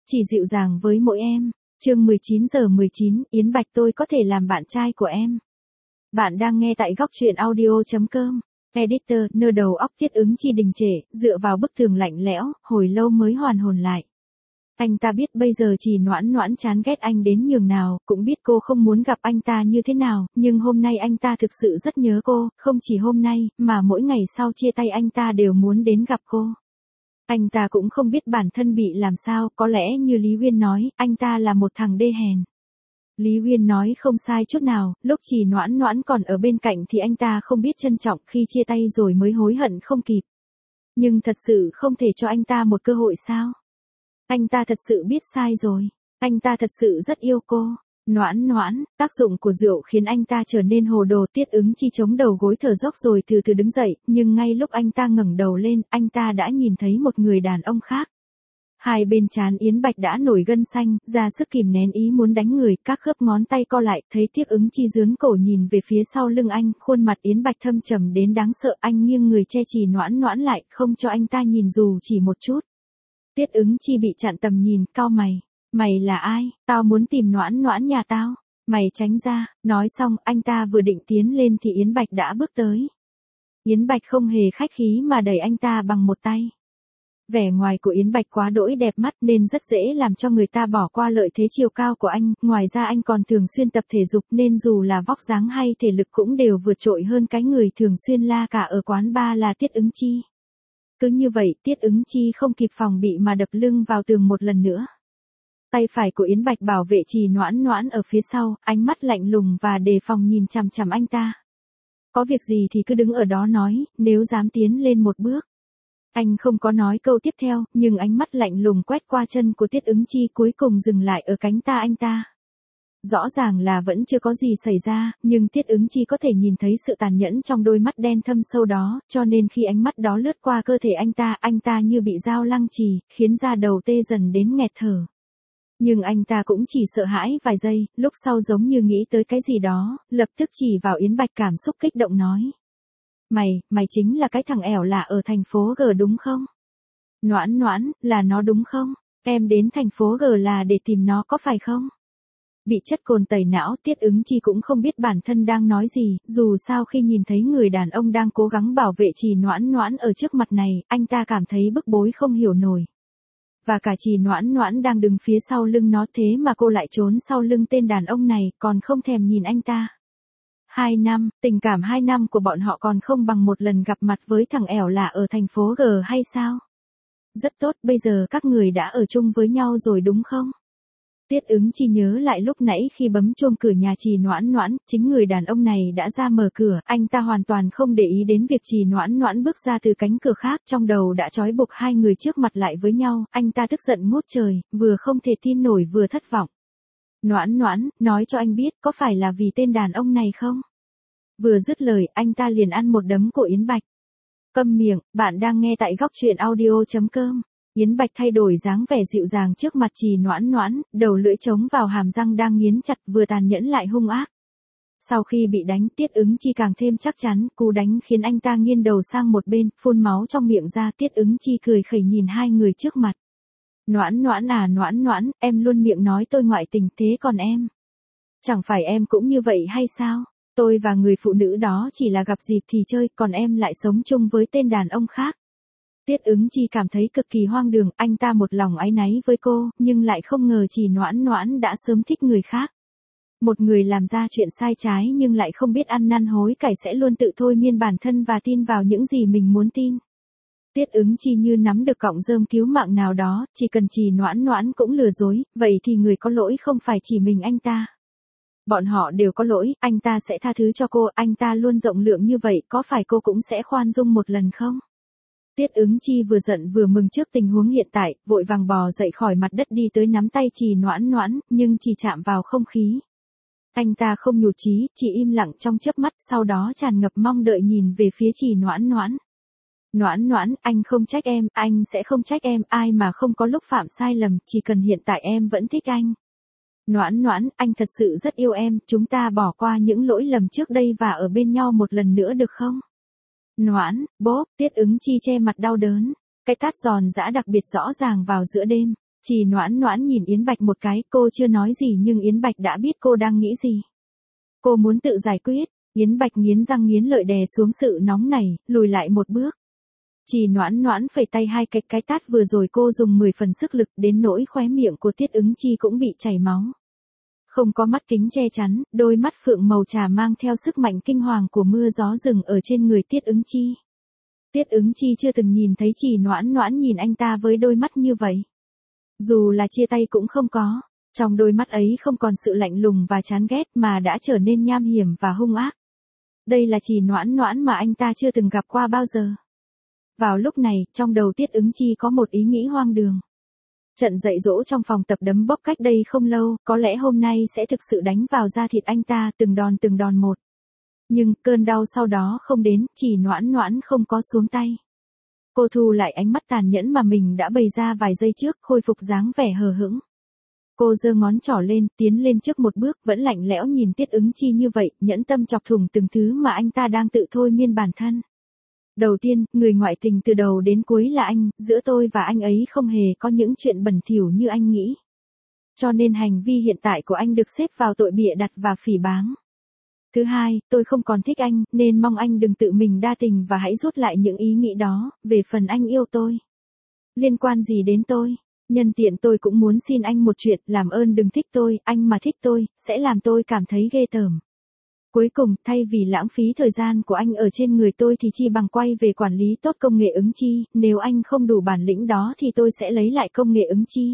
chỉ dịu dàng với mỗi em. Chương 19:19, Yến Bạch tôi có thể làm bạn trai của em. Bạn đang nghe tại góc truyện audio.com. Editor, nơ đầu óc Tiết Ứng Chi đình trệ, dựa vào bức tường lạnh lẽo, hồi lâu mới hoàn hồn lại. Anh ta biết bây giờ Trì Noãn Noãn chán ghét anh đến nhường nào, cũng biết cô không muốn gặp anh ta như thế nào, nhưng hôm nay anh ta thực sự rất nhớ cô, không chỉ hôm nay, mà mỗi ngày sau chia tay anh ta đều muốn đến gặp cô. Anh ta cũng không biết bản thân bị làm sao, có lẽ như Lý Uyên nói, anh ta là một thằng đê hèn. Lý Uyên nói không sai chút nào, lúc Trì Noãn Noãn còn ở bên cạnh thì anh ta không biết trân trọng, khi chia tay rồi mới hối hận không kịp. Nhưng thật sự không thể cho anh ta một cơ hội sao? Anh ta thật sự biết sai rồi. Anh ta thật sự rất yêu cô. Noãn Noãn, tác dụng của rượu khiến anh ta trở nên hồ đồ. Tiết Ứng Chi chống đầu gối thở dốc rồi từ từ đứng dậy, nhưng ngay lúc anh ta ngẩng đầu lên, anh ta đã nhìn thấy một người đàn ông khác. Hai bên trán Yến Bạch đã nổi gân xanh, ra sức kìm nén ý muốn đánh người, các khớp ngón tay co lại, thấy Tiết Ứng Chi giương cổ nhìn về phía sau lưng anh, khuôn mặt Yến Bạch thâm trầm đến đáng sợ, anh nghiêng người che Trì Noãn Noãn lại, không cho anh ta nhìn dù chỉ một chút. Tiết Ứng Chi bị chặn tầm nhìn, cau mày. Mày là ai? Tao muốn tìm Noãn Noãn nhà tao. Mày tránh ra. Nói xong, anh ta vừa định tiến lên thì Yến Bạch đã bước tới. Yến Bạch không hề khách khí mà đẩy anh ta bằng một tay. Vẻ ngoài của Yến Bạch quá đỗi đẹp mắt nên rất dễ làm cho người ta bỏ qua lợi thế chiều cao của anh. Ngoài ra anh còn thường xuyên tập thể dục nên dù là vóc dáng hay thể lực cũng đều vượt trội hơn cái người thường xuyên la cả ở quán bar là Tiết Ứng Chi. Cứ như vậy, Tiết Ứng Chi không kịp phòng bị mà đập lưng vào tường một lần nữa. Tay phải của Yến Bạch bảo vệ Trì Noãn Noãn ở phía sau, ánh mắt lạnh lùng và đề phòng nhìn chằm chằm anh ta. Có việc gì thì cứ đứng ở đó nói, nếu dám tiến lên một bước. Anh không có nói câu tiếp theo, nhưng ánh mắt lạnh lùng quét qua chân của Tiết Ứng Chi cuối cùng dừng lại ở cánh tay anh ta. Rõ ràng là vẫn chưa có gì xảy ra, nhưng Tiết Ứng Chi có thể nhìn thấy sự tàn nhẫn trong đôi mắt đen thâm sâu đó, cho nên khi ánh mắt đó lướt qua cơ thể anh ta như bị dao lăng trì, khiến da đầu tê dần đến nghẹt thở. Nhưng anh ta cũng chỉ sợ hãi vài giây, lúc sau giống như nghĩ tới cái gì đó, lập tức chỉ vào Yến Bạch cảm xúc kích động nói. Mày chính là cái thằng ẻo lạ ở thành phố G đúng không? Noãn Noãn, là nó đúng không? Em đến thành phố G là để tìm nó có phải không? Bị chất cồn tẩy não, Tiết Ứng Chi cũng không biết bản thân đang nói gì, dù sao khi nhìn thấy người đàn ông đang cố gắng bảo vệ Trì Noãn Noãn ở trước mặt này, anh ta cảm thấy bức bối không hiểu nổi. Và cả Trì Noãn Noãn đang đứng phía sau lưng nó thế mà cô lại trốn sau lưng tên đàn ông này, còn không thèm nhìn anh ta. 2 năm, tình cảm 2 năm của bọn họ còn không bằng một lần gặp mặt với thằng ẻo lạ ở thành phố G hay sao? Rất tốt, bây giờ các người đã ở chung với nhau rồi đúng không? Tiết Ứng Chi nhớ lại lúc nãy khi bấm chuông cửa nhà Trì Noãn Noãn, chính người đàn ông này đã ra mở cửa, anh ta hoàn toàn không để ý đến việc Trì Noãn Noãn bước ra từ cánh cửa khác, trong đầu đã trói buộc hai người trước mặt lại với nhau, anh ta tức giận ngút trời, vừa không thể tin nổi vừa thất vọng. Noãn Noãn, nói cho anh biết, có phải là vì tên đàn ông này không? Vừa dứt lời, anh ta liền ăn một đấm của Yến Bạch. Câm miệng, bạn đang nghe tại góc truyện audio.com. Yến Bạch thay đổi dáng vẻ dịu dàng trước mặt Trì Noãn Noãn, đầu lưỡi chống vào hàm răng đang nghiến chặt, vừa tàn nhẫn lại hung ác. Sau khi bị đánh, Tiết Ứng Chi càng thêm chắc chắn, cú đánh khiến anh ta nghiêng đầu sang một bên, phun máu trong miệng ra. Tiết Ứng Chi cười khẩy nhìn hai người trước mặt. Noãn Noãn à, Noãn Noãn, em luôn miệng nói tôi ngoại tình, thế còn em? Chẳng phải em cũng như vậy hay sao? Tôi và người phụ nữ đó chỉ là gặp dịp thì chơi, còn em lại sống chung với tên đàn ông khác. Tiết Ứng Chi cảm thấy cực kỳ hoang đường, anh ta một lòng áy náy với cô, nhưng lại không ngờ Trì Noãn Noãn đã sớm thích người khác. Một người làm ra chuyện sai trái nhưng lại không biết ăn năn hối cải sẽ luôn tự thôi miên bản thân và tin vào những gì mình muốn tin. Tiết Ứng Chi như nắm được cọng rơm cứu mạng nào đó, chỉ cần Trì Noãn Noãn cũng lừa dối, vậy thì người có lỗi không phải chỉ mình anh ta. Bọn họ đều có lỗi, anh ta sẽ tha thứ cho cô, anh ta luôn rộng lượng như vậy, có phải cô cũng sẽ khoan dung một lần không? Tiết Ứng Chi vừa giận vừa mừng trước tình huống hiện tại, vội vàng bò dậy khỏi mặt đất đi tới nắm tay Trì Noãn Noãn, nhưng chỉ chạm vào không khí. Anh ta không nhụt chí, chỉ im lặng trong chớp mắt, sau đó tràn ngập mong đợi nhìn về phía Trì Noãn Noãn. Noãn Noãn, anh không trách em, anh sẽ không trách em, ai mà không có lúc phạm sai lầm, chỉ cần hiện tại em vẫn thích anh. Noãn Noãn, anh thật sự rất yêu em, chúng ta bỏ qua những lỗi lầm trước đây và ở bên nhau một lần nữa được không? Noãn, bốp, Tiết Ứng Chi che mặt đau đớn, cái tát giòn giã đặc biệt rõ ràng vào giữa đêm. Trì Noãn Noãn nhìn Yến Bạch một cái, cô chưa nói gì nhưng Yến Bạch đã biết cô đang nghĩ gì. Cô muốn tự giải quyết, Yến Bạch nghiến răng nghiến lợi đè xuống sự nóng này, lùi lại một bước. Trì Noãn Noãn phẩy tay hai cái tát vừa rồi cô dùng 10 phần sức lực đến nỗi khóe miệng của Tiết Ứng Chi cũng bị chảy máu. Không có mắt kính che chắn, đôi mắt phượng màu trà mang theo sức mạnh kinh hoàng của mưa gió rừng ở trên người Tiết Ứng Chi. Tiết Ứng Chi chưa từng nhìn thấy Trì Noãn Noãn nhìn anh ta với đôi mắt như vậy. Dù là chia tay cũng không có, trong đôi mắt ấy không còn sự lạnh lùng và chán ghét mà đã trở nên nham hiểm và hung ác. Đây là Trì Noãn Noãn mà anh ta chưa từng gặp qua bao giờ. Vào lúc này, trong đầu Tiết Ứng Chi có một ý nghĩ hoang đường. Trận dạy dỗ trong phòng tập đấm bốc cách đây không lâu, có lẽ hôm nay sẽ thực sự đánh vào da thịt anh ta từng đòn một. Nhưng, cơn đau sau đó không đến, Trì Noãn Noãn không có xuống tay. Cô thu lại ánh mắt tàn nhẫn mà mình đã bày ra vài giây trước, khôi phục dáng vẻ hờ hững. Cô giơ ngón trỏ lên, tiến lên trước một bước, vẫn lạnh lẽo nhìn Tiết Ứng Chi như vậy, nhẫn tâm chọc thủng từng thứ mà anh ta đang tự thôi miên bản thân. Đầu tiên, người ngoại tình từ đầu đến cuối là anh, giữa tôi và anh ấy không hề có những chuyện bẩn thỉu như anh nghĩ. Cho nên hành vi hiện tại của anh được xếp vào tội bịa đặt và phỉ báng. Thứ hai, tôi không còn thích anh, nên mong anh đừng tự mình đa tình và hãy rút lại những ý nghĩ đó, về phần anh yêu tôi. Liên quan gì đến tôi? Nhân tiện tôi cũng muốn xin anh một chuyện, làm ơn đừng thích tôi, anh mà thích tôi, sẽ làm tôi cảm thấy ghê tởm. Cuối cùng, thay vì lãng phí thời gian của anh ở trên người tôi thì chi bằng quay về quản lý tốt công nghệ ứng chi, nếu anh không đủ bản lĩnh đó thì tôi sẽ lấy lại công nghệ ứng chi.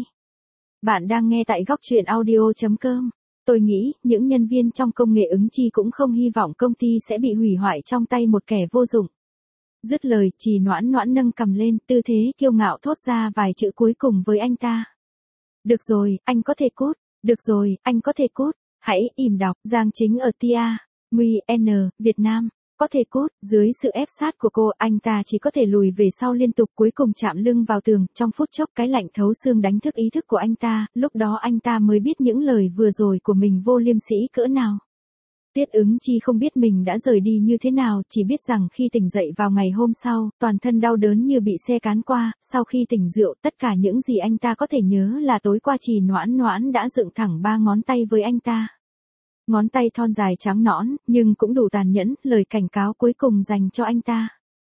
Bạn đang nghe tại góc truyện audio.com. Tôi nghĩ, những nhân viên trong công nghệ ứng chi cũng không hy vọng công ty sẽ bị hủy hoại trong tay một kẻ vô dụng. Dứt lời, Trì Noãn Noãn nâng cằm lên, tư thế kiêu ngạo thốt ra vài chữ cuối cùng với anh ta. Được rồi, anh có thể cút. Được rồi, anh có thể cút. Hãy im đọc, Giang Chính ở Tia, Nguyen, Việt Nam. Có thể cút, dưới sự ép sát của cô, anh ta chỉ có thể lùi về sau liên tục cuối cùng chạm lưng vào tường, trong phút chốc cái lạnh thấu xương đánh thức ý thức của anh ta, lúc đó anh ta mới biết những lời vừa rồi của mình vô liêm sỉ cỡ nào. Tiết Ứng Chi không biết mình đã rời đi như thế nào, chỉ biết rằng khi tỉnh dậy vào ngày hôm sau, toàn thân đau đớn như bị xe cán qua, sau khi tỉnh rượu, tất cả những gì anh ta có thể nhớ là tối qua Trì Noãn Noãn đã dựng thẳng 3 ngón tay với anh ta. Ngón tay thon dài trắng nõn, nhưng cũng đủ tàn nhẫn, lời cảnh cáo cuối cùng dành cho anh ta.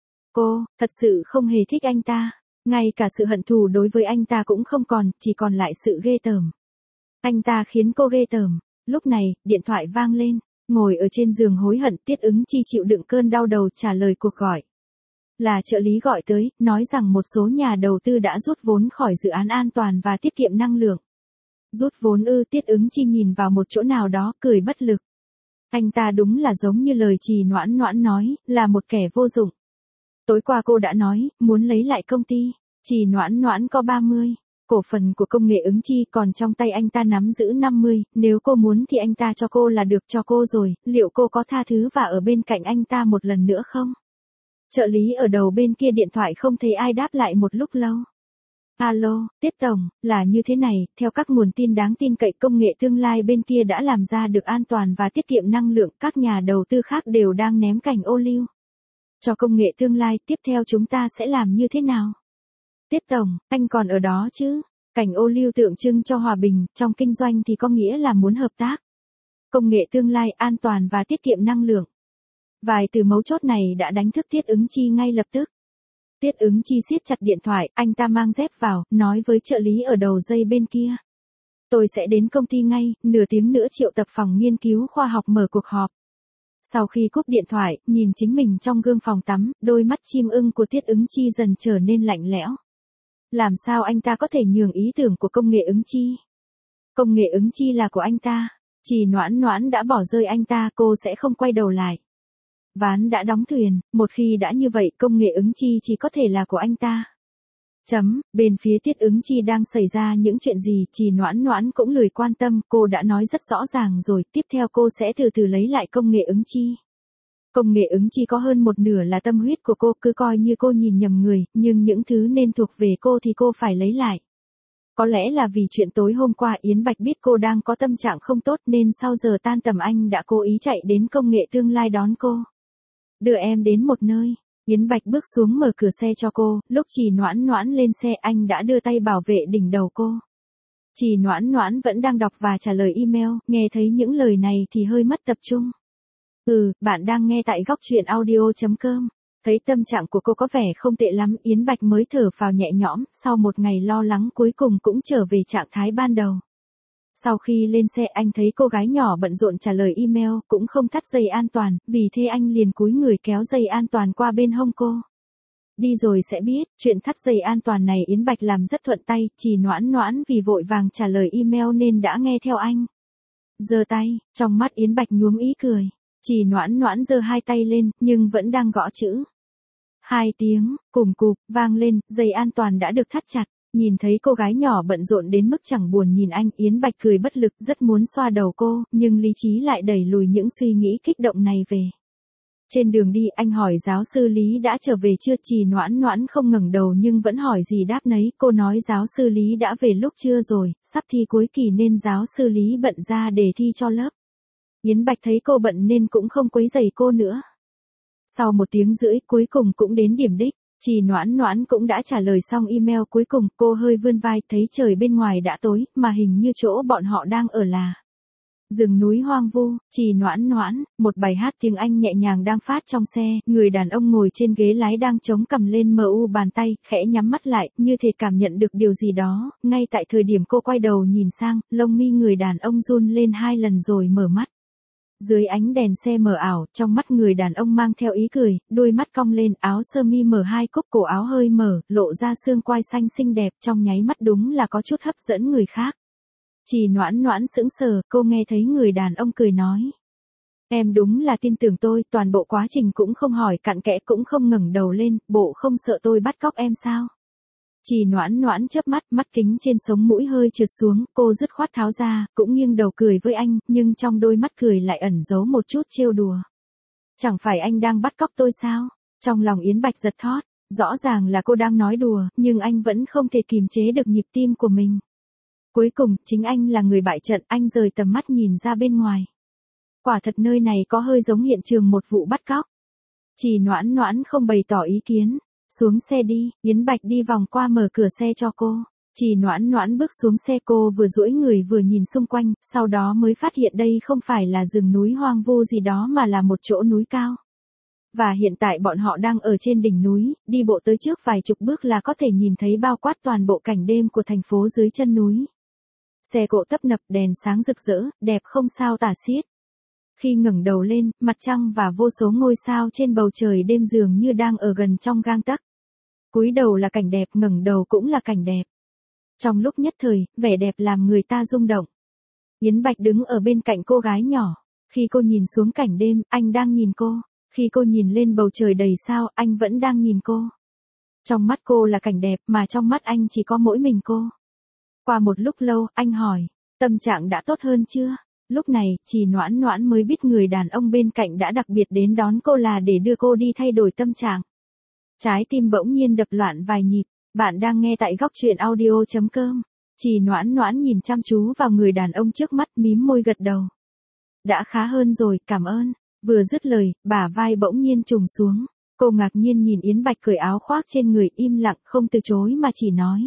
Cô, thật sự không hề thích anh ta. Ngay cả sự hận thù đối với anh ta cũng không còn, chỉ còn lại sự ghê tởm. Anh ta khiến cô ghê tởm. Lúc này, điện thoại vang lên. Ngồi ở trên giường hối hận, Tiết Ứng Chi chịu đựng cơn đau đầu trả lời cuộc gọi. Là trợ lý gọi tới, nói rằng một số nhà đầu tư đã rút vốn khỏi dự án an toàn và tiết kiệm năng lượng. Rút vốn ư? Tiết Ứng Chi nhìn vào một chỗ nào đó, cười bất lực. Anh ta đúng là giống như lời Trì Noãn Noãn nói, là một kẻ vô dụng. Tối qua cô đã nói, muốn lấy lại công ty. Trì Noãn Noãn có 30. Cổ phần của công nghệ ứng chi, còn trong tay anh ta nắm giữ 50, nếu cô muốn thì anh ta cho cô là được, cho cô rồi, liệu cô có tha thứ và ở bên cạnh anh ta một lần nữa không? Trợ lý ở đầu bên kia điện thoại không thấy ai đáp lại một lúc lâu. Alo, Tiết Tổng, là như thế này, theo các nguồn tin đáng tin cậy công nghệ tương lai bên kia đã làm ra được an toàn và tiết kiệm năng lượng, các nhà đầu tư khác đều đang ném cành ô liu. Cho công nghệ tương lai, tiếp theo chúng ta sẽ làm như thế nào? Tiết Tổng, anh còn ở đó chứ? Cành ô liu tượng trưng cho hòa bình, trong kinh doanh thì có nghĩa là muốn hợp tác. Công nghệ tương lai, an toàn và tiết kiệm năng lượng. Vài từ mấu chốt này đã đánh thức Tiết Ứng Chi ngay lập tức. Tiết Ứng Chi siết chặt điện thoại, anh ta mang dép vào, nói với trợ lý ở đầu dây bên kia. Tôi sẽ đến công ty ngay, nửa tiếng nữa triệu tập phòng nghiên cứu khoa học mở cuộc họp. Sau khi cúp điện thoại, nhìn chính mình trong gương phòng tắm, đôi mắt chim ưng của Tiết Ứng Chi dần trở nên lạnh lẽo. Làm sao anh ta có thể nhường ý tưởng của công nghệ ứng chi? Công nghệ ứng chi là của anh ta. Trì Noãn Noãn đã bỏ rơi anh ta, cô sẽ không quay đầu lại. Ván đã đóng thuyền, một khi đã như vậy công nghệ ứng chi chỉ có thể là của anh ta. Bên phía Tiết Ứng Chi đang xảy ra những chuyện gì, Trì Noãn Noãn cũng lười quan tâm, cô đã nói rất rõ ràng rồi, tiếp theo cô sẽ từ từ lấy lại công nghệ ứng chi. Công nghệ ứng chi có hơn một nửa là tâm huyết của cô, cứ coi như cô nhìn nhầm người, nhưng những thứ nên thuộc về cô thì cô phải lấy lại. Có lẽ là vì chuyện tối hôm qua Yến Bạch biết cô đang có tâm trạng không tốt nên sau giờ tan tầm anh đã cố ý chạy đến công nghệ tương lai đón cô. Đưa em đến một nơi. Yến Bạch bước xuống mở cửa xe cho cô, lúc Trì Noãn Noãn lên xe anh đã đưa tay bảo vệ đỉnh đầu cô. Trì Noãn Noãn vẫn đang đọc và trả lời email, nghe thấy những lời này thì hơi mất tập trung. Bạn đang nghe tại góc truyện audio.com. Thấy tâm trạng của cô có vẻ không tệ lắm, Yến Bạch mới thở phào nhẹ nhõm, sau một ngày lo lắng cuối cùng cũng trở về trạng thái ban đầu. Sau khi lên xe anh thấy cô gái nhỏ bận rộn trả lời email, cũng không thắt dây an toàn, vì thế anh liền cúi người kéo dây an toàn qua bên hông cô. Đi rồi sẽ biết, chuyện thắt dây an toàn này Yến Bạch làm rất thuận tay, Trì Noãn Noãn vì vội vàng trả lời email nên đã nghe theo anh. Giơ tay, trong mắt Yến Bạch nhuốm ý cười. Trì Noãn Noãn giơ hai tay lên, nhưng vẫn đang gõ chữ. 2 tiếng, cùm cụp, vang lên, dây an toàn đã được thắt chặt. Nhìn thấy cô gái nhỏ bận rộn đến mức chẳng buồn nhìn anh, Yến Bạch cười bất lực, rất muốn xoa đầu cô, nhưng lý trí lại đẩy lùi những suy nghĩ kích động này về. Trên đường đi anh hỏi giáo sư Lý đã trở về chưa, Trì Noãn Noãn không ngẩng đầu nhưng vẫn hỏi gì đáp nấy, cô nói giáo sư Lý đã về lúc trưa rồi, sắp thi cuối kỳ nên giáo sư Lý bận ra đề thi cho lớp. Yến Bạch thấy cô bận nên cũng không quấy rầy cô nữa. Sau 1 tiếng rưỡi cuối cùng cũng đến điểm đích, Trì Noãn Noãn cũng đã trả lời xong email cuối cùng, cô hơi vươn vai thấy trời bên ngoài đã tối, mà hình như chỗ bọn họ đang ở là rừng núi hoang vu. Trì Noãn Noãn, một bài hát tiếng Anh nhẹ nhàng đang phát trong xe, người đàn ông ngồi trên ghế lái đang chống cằm lên mu bàn tay, khẽ nhắm mắt lại, như thể cảm nhận được điều gì đó, ngay tại thời điểm cô quay đầu nhìn sang, lông mi người đàn ông run lên 2 lần rồi mở mắt. Dưới ánh đèn xe mờ ảo, trong mắt người đàn ông mang theo ý cười, đôi mắt cong lên, áo sơ mi mở 2 cúc, cổ áo hơi mở, lộ ra xương quai xanh xinh đẹp, trong nháy mắt đúng là có chút hấp dẫn người khác. Trì Noãn Noãn sững sờ, cô nghe thấy người đàn ông cười nói. Em đúng là tin tưởng tôi, toàn bộ quá trình cũng không hỏi cặn kẽ cũng không ngẩng đầu lên, bộ không sợ tôi bắt cóc em sao? Trì Noãn Noãn chớp mắt, mắt kính trên sống mũi hơi trượt xuống, cô dứt khoát tháo ra, cũng nghiêng đầu cười với anh, nhưng trong đôi mắt cười lại ẩn giấu một chút trêu đùa. Chẳng phải anh đang bắt cóc tôi sao? Trong lòng Yến Bạch giật thót, rõ ràng là cô đang nói đùa, nhưng anh vẫn không thể kìm chế được nhịp tim của mình. Cuối cùng, chính anh là người bại trận, anh rời tầm mắt nhìn ra bên ngoài. Quả thật nơi này có hơi giống hiện trường một vụ bắt cóc. Trì Noãn Noãn không bày tỏ ý kiến. Xuống xe đi, Yến Bạch đi vòng qua mở cửa xe cho cô. Trì Noãn Noãn bước xuống xe, cô vừa duỗi người vừa nhìn xung quanh, sau đó mới phát hiện đây không phải là rừng núi hoang vu gì đó mà là một chỗ núi cao. Và hiện tại bọn họ đang ở trên đỉnh núi, đi bộ tới trước vài chục bước là có thể nhìn thấy bao quát toàn bộ cảnh đêm của thành phố dưới chân núi. Xe cộ tấp nập, đèn sáng rực rỡ, đẹp không sao tả xiết. Khi ngẩng đầu lên, mặt trăng và vô số ngôi sao trên bầu trời đêm dường như đang ở gần trong gang tấc. Cúi đầu là cảnh đẹp, ngẩng đầu cũng là cảnh đẹp. Trong lúc nhất thời, vẻ đẹp làm người ta rung động. Yến Bạch đứng ở bên cạnh cô gái nhỏ. Khi cô nhìn xuống cảnh đêm, anh đang nhìn cô. Khi cô nhìn lên bầu trời đầy sao, anh vẫn đang nhìn cô. Trong mắt cô là cảnh đẹp, mà trong mắt anh chỉ có mỗi mình cô. Qua một lúc lâu, anh hỏi, tâm trạng đã tốt hơn chưa? Lúc này, Trì Noãn Noãn mới biết người đàn ông bên cạnh đã đặc biệt đến đón cô là để đưa cô đi thay đổi tâm trạng. Trái tim bỗng nhiên đập loạn vài nhịp. Bạn đang nghe tại góc truyện audio.com. Trì Noãn Noãn nhìn chăm chú vào người đàn ông trước mắt, mím môi gật đầu. Đã khá hơn rồi, cảm ơn. Vừa dứt lời, bả vai bỗng nhiên trùng xuống. Cô ngạc nhiên nhìn Yến Bạch cởi áo khoác trên người, im lặng không từ chối mà chỉ nói.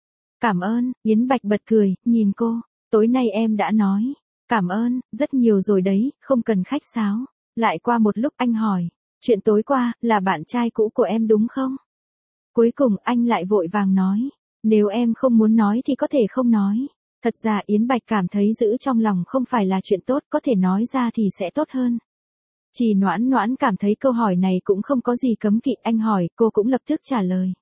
Cảm ơn. Yến Bạch bật cười, nhìn cô. Tối nay em đã nói. Cảm ơn, rất nhiều rồi đấy, không cần khách sáo. Lại qua một lúc anh hỏi. Chuyện tối qua, là bạn trai cũ của em đúng không? Cuối cùng anh lại vội vàng nói. Nếu em không muốn nói thì có thể không nói. Thật ra Yến Bạch cảm thấy giữ trong lòng không phải là chuyện tốt, có thể nói ra thì sẽ tốt hơn. Trì Noãn Noãn cảm thấy câu hỏi này cũng không có gì cấm kỵ, anh hỏi, cô cũng lập tức trả lời.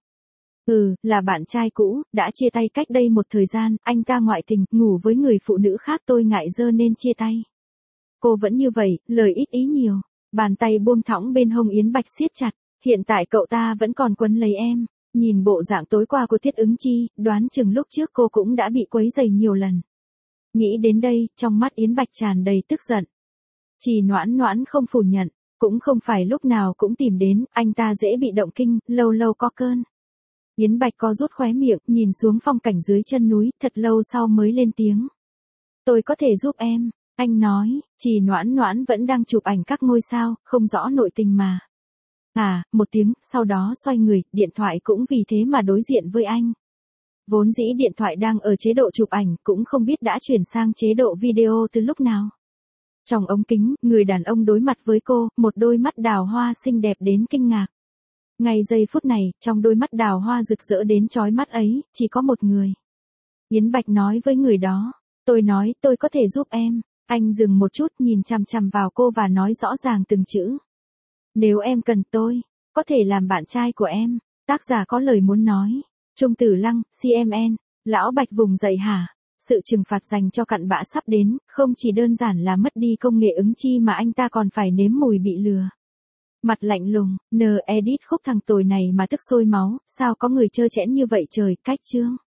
Là bạn trai cũ, đã chia tay cách đây một thời gian, anh ta ngoại tình, ngủ với người phụ nữ khác, tôi ngại dơ nên chia tay. Cô vẫn như vậy, lời ít ý nhiều. Bàn tay buông thõng bên hông Yến Bạch siết chặt, hiện tại cậu ta vẫn còn quấn lấy em. Nhìn bộ dạng tối qua của Thiết Ứng Chi, đoán chừng lúc trước cô cũng đã bị quấy rầy nhiều lần. Nghĩ đến đây, trong mắt Yến Bạch tràn đầy tức giận. Trì Noãn Noãn không phủ nhận, cũng không phải lúc nào cũng tìm đến, anh ta dễ bị động kinh, lâu lâu có cơn. Yến Bạch co rút khóe miệng, nhìn xuống phong cảnh dưới chân núi, thật lâu sau mới lên tiếng. Tôi có thể giúp em, anh nói. Trì Noãn Noãn vẫn đang chụp ảnh các ngôi sao, không rõ nội tình mà. À, một tiếng, sau đó xoay người, điện thoại cũng vì thế mà đối diện với anh. Vốn dĩ điện thoại đang ở chế độ chụp ảnh, cũng không biết đã chuyển sang chế độ video từ lúc nào. Trong ống kính, người đàn ông đối mặt với cô, một đôi mắt đào hoa xinh đẹp đến kinh ngạc. Ngay giây phút này, trong đôi mắt đào hoa rực rỡ đến chói mắt ấy, chỉ có một người. Yến Bạch nói với người đó, tôi nói, tôi có thể giúp em. Anh dừng một chút nhìn chằm chằm vào cô và nói rõ ràng từng chữ. Nếu em cần tôi, có thể làm bạn trai của em. Tác giả có lời muốn nói. Trung Tử Lăng, CMN, Lão Bạch vùng dậy hả? Sự trừng phạt dành cho cặn bã sắp đến, không chỉ đơn giản là mất đi công nghệ ứng chi mà anh ta còn phải nếm mùi bị lừa. Mặt lạnh lùng, edit khúc thằng tồi này mà tức sôi máu, sao có người trơ trẽn như vậy trời, cách chương.